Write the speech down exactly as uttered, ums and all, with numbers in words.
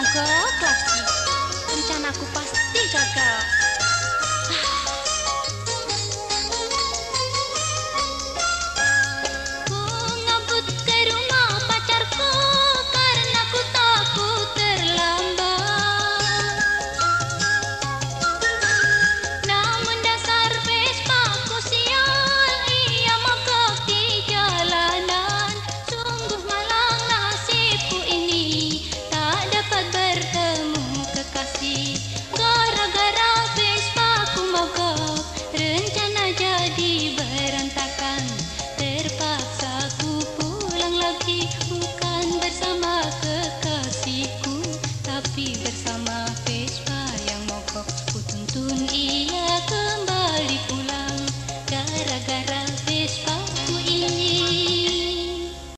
mogok lagi. Rencanaku pasti gagal. Ku ngabut ke rumah pacarku karena ku takut terlambat. Namun dasar Vespaku sial, ia mogok di jalanan. Sungguh malang nasibku ini, tak dapat bertemu kekasih. Gara-gara Vespaku mogok, rencana jadi berantakan. Terpaksa ku pulang lagi, bukan bersama kekasihku, tapi bersama Vespa yang mogok. Ku tuntun ia